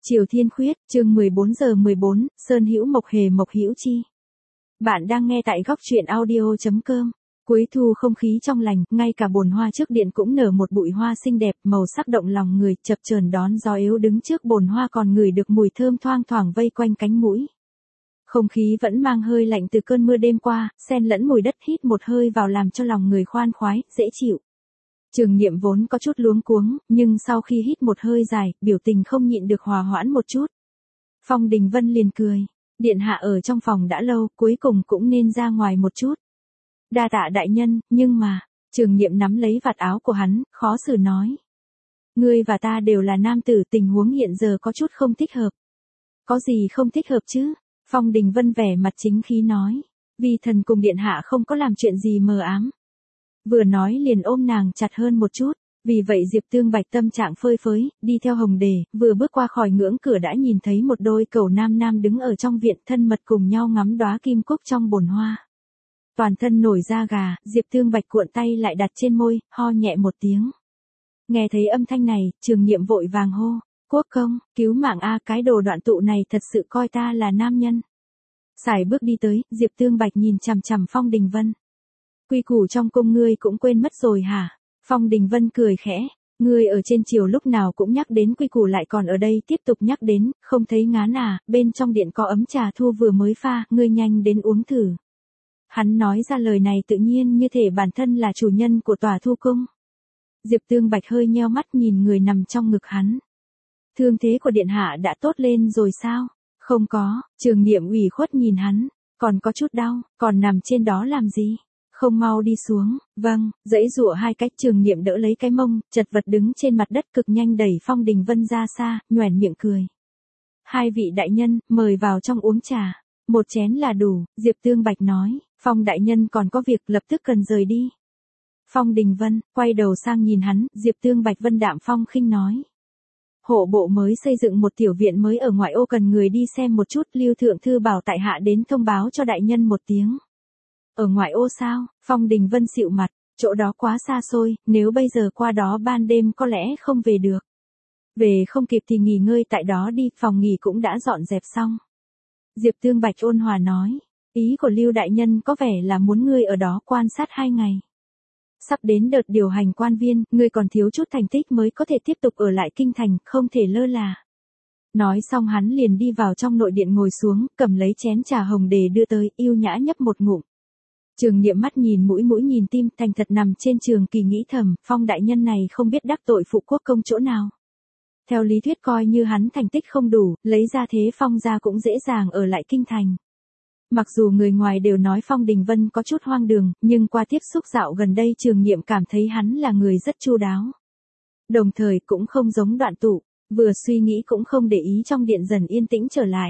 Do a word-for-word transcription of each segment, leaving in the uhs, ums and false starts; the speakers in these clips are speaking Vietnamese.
Triều Thiên Khuyết, chương mười bốn giờ mười bốn, Sơn Hữu Mộc Hề Mộc Hữu Chi. Bạn đang nghe tại góc truyện audio chấm com. Cuối thu không khí trong lành, ngay cả bồn hoa trước điện cũng nở một bụi hoa xinh đẹp, màu sắc động lòng người, chập chờn đón gió yếu đứng trước bồn hoa còn ngửi được mùi thơm thoang thoảng vây quanh cánh mũi. Không khí vẫn mang hơi lạnh từ cơn mưa đêm qua, xen lẫn mùi đất, hít một hơi vào làm cho lòng người khoan khoái, dễ chịu. Trường Niệm vốn có chút luống cuống, nhưng sau khi hít một hơi dài, biểu tình không nhịn được hòa hoãn một chút. Phong Đình Vân liền cười, điện hạ ở trong phòng đã lâu, cuối cùng cũng nên ra ngoài một chút. Đa tạ đại nhân, nhưng mà, Trường Niệm nắm lấy vạt áo của hắn, khó xử nói. Ngươi và ta đều là nam tử, tình huống hiện giờ có chút không thích hợp. Có gì không thích hợp chứ? Phong Đình Vân vẻ mặt chính khí nói. Vi thần cùng điện hạ không có làm chuyện gì mờ ám. Vừa nói liền ôm nàng chặt hơn một chút, vì vậy Diệp Tương Bạch tâm trạng phơi phới, đi theo Hồng Đề, vừa bước qua khỏi ngưỡng cửa đã nhìn thấy một đôi cẩu nam nam đứng ở trong viện thân mật cùng nhau ngắm đóa kim cúc trong bồn hoa. Toàn thân nổi da gà, Diệp Tương Bạch cuộn tay lại đặt trên môi, ho nhẹ một tiếng. Nghe thấy âm thanh này, Trường Niệm vội vàng hô, quốc công, cứu mạng a, cái đồ đoạn tụ này thật sự coi ta là nam nhân. Sải bước đi tới, Diệp Tương Bạch nhìn chằm chằm Phong Đình Vân. Quy củ trong cung ngươi cũng quên mất rồi hả? Phong Đình Vân cười khẽ, ngươi ở trên triều lúc nào cũng nhắc đến quy củ lại còn ở đây tiếp tục nhắc đến, không thấy ngán à, bên trong điện có ấm trà thu vừa mới pha, ngươi nhanh đến uống thử. Hắn nói ra lời này tự nhiên như thể bản thân là chủ nhân của tòa thu cung. Diệp Tương Bạch hơi nheo mắt nhìn người nằm trong ngực hắn. Thương thế của điện hạ đã tốt lên rồi sao? Không có, Trường Niệm ủy khuất nhìn hắn, còn có chút đau, còn nằm trên đó làm gì? Không mau đi xuống, vâng, dãy rụa hai cách. Trường Niệm đỡ lấy cái mông, chật vật đứng trên mặt đất cực nhanh đẩy Phong Đình Vân ra xa, nhoẻn miệng cười. Hai vị đại nhân, mời vào trong uống trà, một chén là đủ, Diệp Tương Bạch nói, Phong đại nhân còn có việc lập tức cần rời đi. Phong Đình Vân, quay đầu sang nhìn hắn, Diệp Tương Bạch vân đạm phong khinh nói. Hộ bộ mới xây dựng một tiểu viện mới ở ngoại ô cần người đi xem một chút, Lưu Thượng Thư bảo tại hạ đến thông báo cho đại nhân một tiếng. Ở ngoại ô sao? Phong Đình Vân xịu mặt, chỗ đó quá xa xôi, nếu bây giờ qua đó ban đêm có lẽ không về được. Về không kịp thì nghỉ ngơi tại đó đi, phòng nghỉ cũng đã dọn dẹp xong. Diệp Tương Bạch ôn hòa nói, ý của Lưu đại nhân có vẻ là muốn ngươi ở đó quan sát hai ngày. Sắp đến đợt điều hành quan viên, ngươi còn thiếu chút thành tích mới có thể tiếp tục ở lại kinh thành, không thể lơ là. Nói xong hắn liền đi vào trong nội điện ngồi xuống, cầm lấy chén trà Hồng Đề đưa tới, yêu nhã nhấp một ngụm. Trường Niệm mắt nhìn mũi mũi nhìn tim, thành thật nằm trên trường kỳ nghĩ thầm, Phong đại nhân này không biết đắc tội phụ quốc công chỗ nào. Theo lý thuyết coi như hắn thành tích không đủ, lấy ra thế Phong ra cũng dễ dàng ở lại kinh thành. Mặc dù người ngoài đều nói Phong Đình Vân có chút hoang đường, nhưng qua tiếp xúc dạo gần đây Trường Niệm cảm thấy hắn là người rất chu đáo. Đồng thời cũng không giống Đoạn Tụ, vừa suy nghĩ cũng không để ý trong điện dần yên tĩnh trở lại.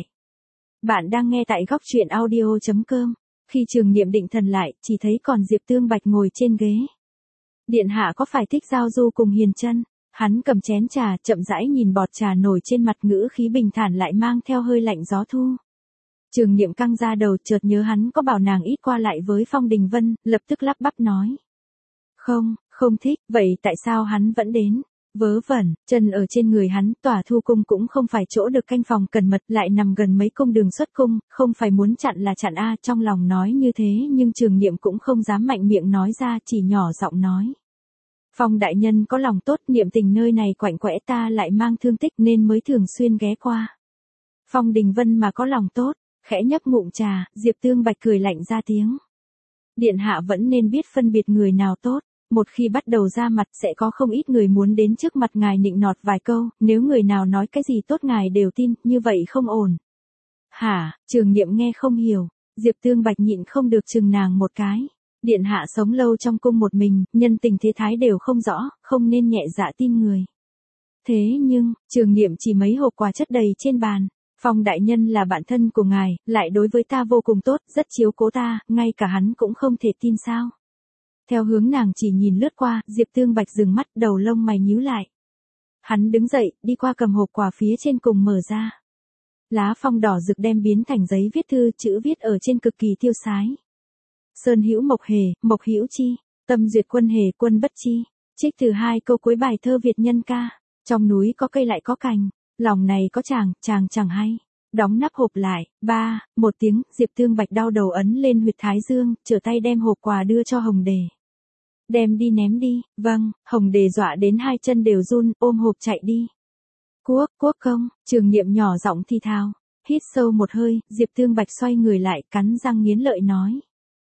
Bạn đang nghe tại góc truyện audio chấm com. Khi Trường Niệm định thần lại, chỉ thấy còn Diệp Tương Bạch ngồi trên ghế. Điện hạ có phải thích giao du cùng Hiền Chân? Hắn cầm chén trà, chậm rãi nhìn bọt trà nổi trên mặt, ngữ khí bình thản lại mang theo hơi lạnh gió thu. Trường Niệm căng ra đầu, chợt nhớ hắn có bảo nàng ít qua lại với Phong Đình Vân, lập tức lắp bắp nói. Không, không thích, vậy tại sao hắn vẫn đến? Vớ vẩn, chân ở trên người hắn, tòa thu cung cũng không phải chỗ được canh phòng cẩn mật, lại nằm gần mấy cung đường xuất cung, không phải muốn chặn là chặn a. Trong lòng nói như thế nhưng Trường Niệm cũng không dám mạnh miệng nói ra, chỉ nhỏ giọng nói. Phong đại nhân có lòng tốt, niệm tình nơi này quạnh quẽ ta lại mang thương tích nên mới thường xuyên ghé qua. Phong Đình Vân mà có lòng tốt, khẽ nhấp ngụm trà, Diệp Tương Bạch cười lạnh ra tiếng. Điện hạ vẫn nên biết phân biệt người nào tốt. Một khi bắt đầu ra mặt sẽ có không ít người muốn đến trước mặt ngài nịnh nọt vài câu, nếu người nào nói cái gì tốt ngài đều tin, như vậy không ổn. Hả? Trường Niệm nghe không hiểu, Diệp Tương Bạch nhịn không được chừng nàng một cái. Điện hạ sống lâu trong cung một mình, nhân tình thế thái đều không rõ, không nên nhẹ dạ tin người. Thế nhưng, Trường Niệm chỉ mấy hộp quà chất đầy trên bàn. Phong đại nhân là bạn thân của ngài, lại đối với ta vô cùng tốt, rất chiếu cố ta, ngay cả hắn cũng không thể tin sao. Theo hướng nàng chỉ nhìn lướt qua, Diệp Tương Bạch dừng mắt, đầu lông mày nhíu lại. Hắn đứng dậy, đi qua cầm hộp quà phía trên cùng mở ra. Lá phong đỏ rực đem biến thành giấy viết thư, chữ viết ở trên cực kỳ tiêu sái. Sơn Hữu Mộc Hề, Mộc Hữu Chi, tâm duyệt quân hề, quân bất chi. Trích từ hai câu cuối bài thơ Việt nhân ca. Trong núi có cây lại có cành, Lòng này có chàng, chàng chẳng hay. Đóng nắp hộp lại, ba, một tiếng, Diệp Tương Bạch đau đầu ấn lên huyệt thái dương, trở tay đem hộp quà đưa cho Hồng Đề. Đem đi ném đi, vâng, Hồng Đề dọa đến hai chân đều run, ôm hộp chạy đi. Quốc, quốc công, Trường Niệm nhỏ giọng thì thào, hít sâu một hơi, Diệp Tương Bạch xoay người lại, cắn răng nghiến lợi nói.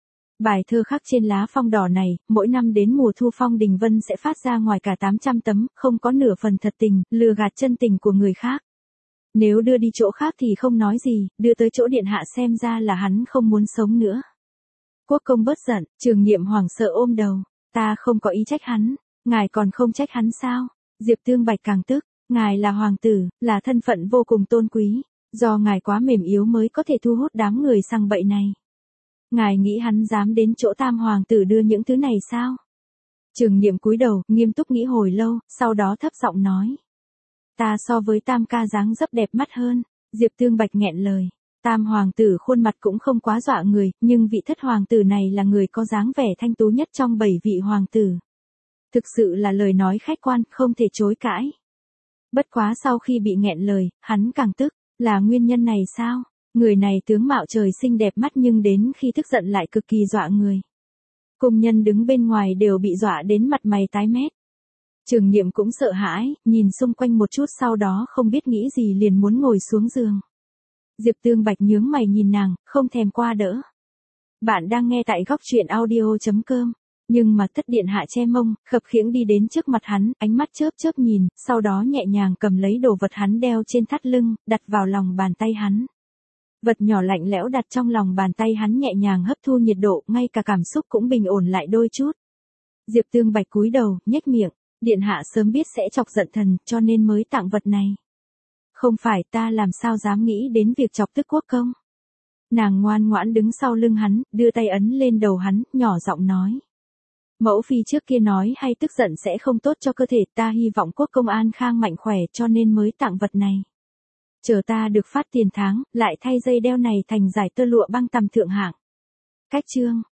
Bài thơ khắc trên lá phong đỏ này, mỗi năm đến mùa thu Phong Đình Vân sẽ phát ra ngoài cả tám trăm tấm, không có nửa phần thật tình, lừa gạt chân tình của người khác. Nếu đưa đi chỗ khác thì không nói gì, đưa tới chỗ điện hạ xem ra là hắn không muốn sống nữa. Quốc công bớt giận, Trường Niệm hoảng sợ ôm đầu, ta không có ý trách hắn, ngài còn không trách hắn sao? Diệp Tương Bạch càng tức, ngài là hoàng tử, là thân phận vô cùng tôn quý, do ngài quá mềm yếu mới có thể thu hút đám người sằng bậy này. Ngài nghĩ hắn dám đến chỗ tam hoàng tử đưa những thứ này sao? Trường Niệm cúi đầu, nghiêm túc nghĩ hồi lâu, sau đó thấp giọng nói. Ta so với tam ca dáng dấp đẹp mắt hơn. Diệp Tương Bạch nghẹn lời. Tam hoàng tử khuôn mặt cũng không quá dọa người, nhưng vị thất hoàng tử này là người có dáng vẻ thanh tú nhất trong bảy vị hoàng tử. Thực sự là lời nói khách quan, không thể chối cãi. Bất quá sau khi bị nghẹn lời, hắn càng tức, là nguyên nhân này sao? Người này tướng mạo trời xinh đẹp mắt nhưng đến khi tức giận lại cực kỳ dọa người. Cung nhân đứng bên ngoài đều bị dọa đến mặt mày tái mét. Trường Niệm cũng sợ hãi, nhìn xung quanh một chút sau đó không biết nghĩ gì liền muốn ngồi xuống giường. Diệp Tương Bạch nhướng mày nhìn nàng, không thèm qua đỡ. Bạn đang nghe tại góc truyện audio chấm com. Nhưng mà thất điện hạ che mông, khập khiễng đi đến trước mặt hắn, ánh mắt chớp chớp nhìn, sau đó nhẹ nhàng cầm lấy đồ vật hắn đeo trên thắt lưng, đặt vào lòng bàn tay hắn. Vật nhỏ lạnh lẽo đặt trong lòng bàn tay hắn nhẹ nhàng hấp thu nhiệt độ, ngay cả cảm xúc cũng bình ổn lại đôi chút. Diệp Tương Bạch cúi đầu, nhếch miệng, điện hạ sớm biết sẽ chọc giận thần, cho nên mới tặng vật này. Không phải, ta làm sao dám nghĩ đến việc chọc tức quốc công. Nàng ngoan ngoãn đứng sau lưng hắn, đưa tay ấn lên đầu hắn, nhỏ giọng nói. Mẫu phi trước kia nói hay tức giận sẽ không tốt cho cơ thể, ta hy vọng quốc công an khang mạnh khỏe cho nên mới tặng vật này. Chờ ta được phát tiền tháng, lại thay dây đeo này thành giải tơ lụa băng tầm thượng hạng. Cách chương.